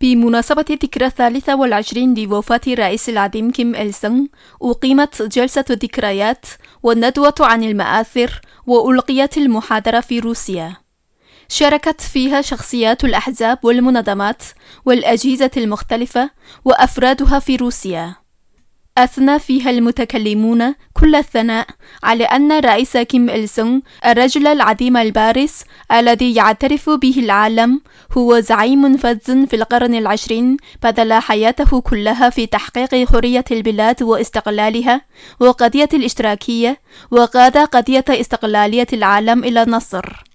في مناسبة ذكرى 23 لوفاة الرئيس العظيم كيم إل سونغ، أقيمت جلسة ذكريات والندوة عن المآثر، وألقيت المحاضرة في روسيا. شاركت فيها شخصيات الأحزاب والمنظمات والأجهزة المختلفة وأفرادها في روسيا. أثنى فيها المتكلمون كل الثناء على أن الرئيس كيم إل سونغ الرجل العظيم البارز الذي يعترف به العالم هو زعيم فذ في القرن العشرين بذل حياته كلها في تحقيق حرية البلاد واستقلالها وقضية الاشتراكية، وقاد قضية استقلالية العالم إلى النصر.